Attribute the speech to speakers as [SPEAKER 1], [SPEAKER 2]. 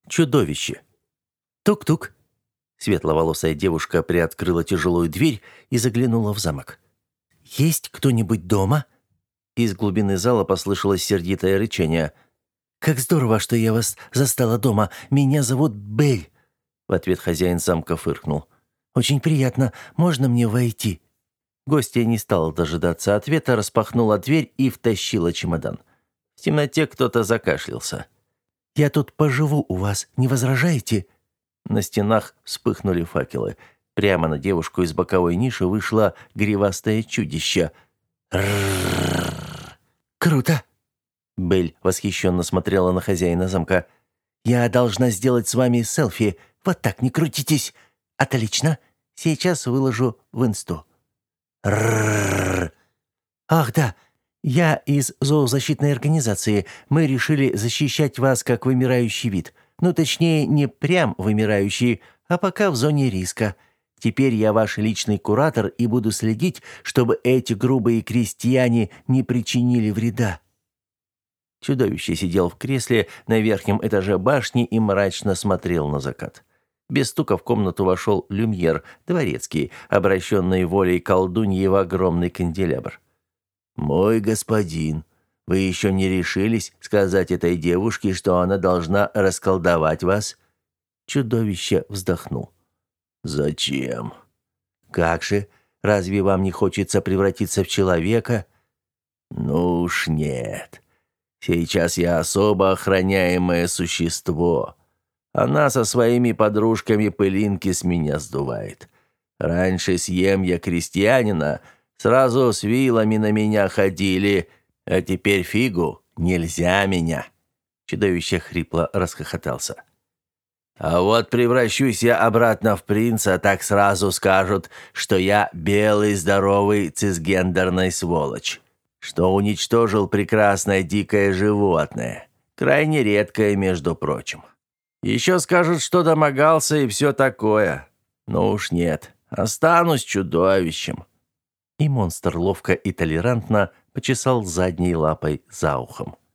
[SPEAKER 1] Чудовище. Тук-тук. Светловолосая девушка приоткрыла тяжелую дверь и заглянула в замок. «Есть кто-нибудь дома?» Из глубины зала послышалось сердитое рычание. «Как здорово, что я вас застала дома. Меня зовут Бель». В ответ хозяин замка фыркнул. «Очень приятно. Можно мне войти?» Гостья не стала дожидаться ответа, распахнула дверь и втащила чемодан. В темноте кто-то закашлялся. «Я тут поживу у вас, не возражаете?» На стенах вспыхнули факелы. Прямо на девушку из боковой ниши вышло гривастое чудище. «Круто!» Белль восхищенно смотрела на хозяина замка. «Я должна сделать с вами селфи. Вот так, не крутитесь. Отлично. Сейчас выложу в инсту». «Ах, да. Я из зоозащитной организации. Мы решили защищать вас как вымирающий вид. Ну, точнее, не прям вымирающий, а пока в зоне риска. Теперь я ваш личный куратор и буду следить, чтобы эти грубые крестьяне не причинили вреда». Чудовище сидел в кресле на верхнем этаже башни и мрачно смотрел на закат. Без стука в комнату вошел Люмьер, дворецкий, обращенный волей колдуньи в огромный канделябр. «Мой господин, вы еще не решились сказать этой девушке, что она должна расколдовать вас?» Чудовище вздохнул. «Зачем? Как же? Разве вам не хочется превратиться в человека?» «Ну уж нет. Сейчас я особо охраняемое существо. Она со своими подружками пылинки с меня сдувает. Раньше съем я крестьянина, сразу с вилами на меня ходили, а теперь фигу, нельзя меня». Чудовище хрипло расхохотался. «А вот превращусь я обратно в принца, так сразу скажут, что я белый, здоровый, цисгендерный сволочь, что уничтожил прекрасное дикое животное, крайне редкое, между прочим. Еще скажут, что домогался и все такое. Но уж нет, останусь чудовищем». И монстр ловко и толерантно почесал задней лапой за ухом.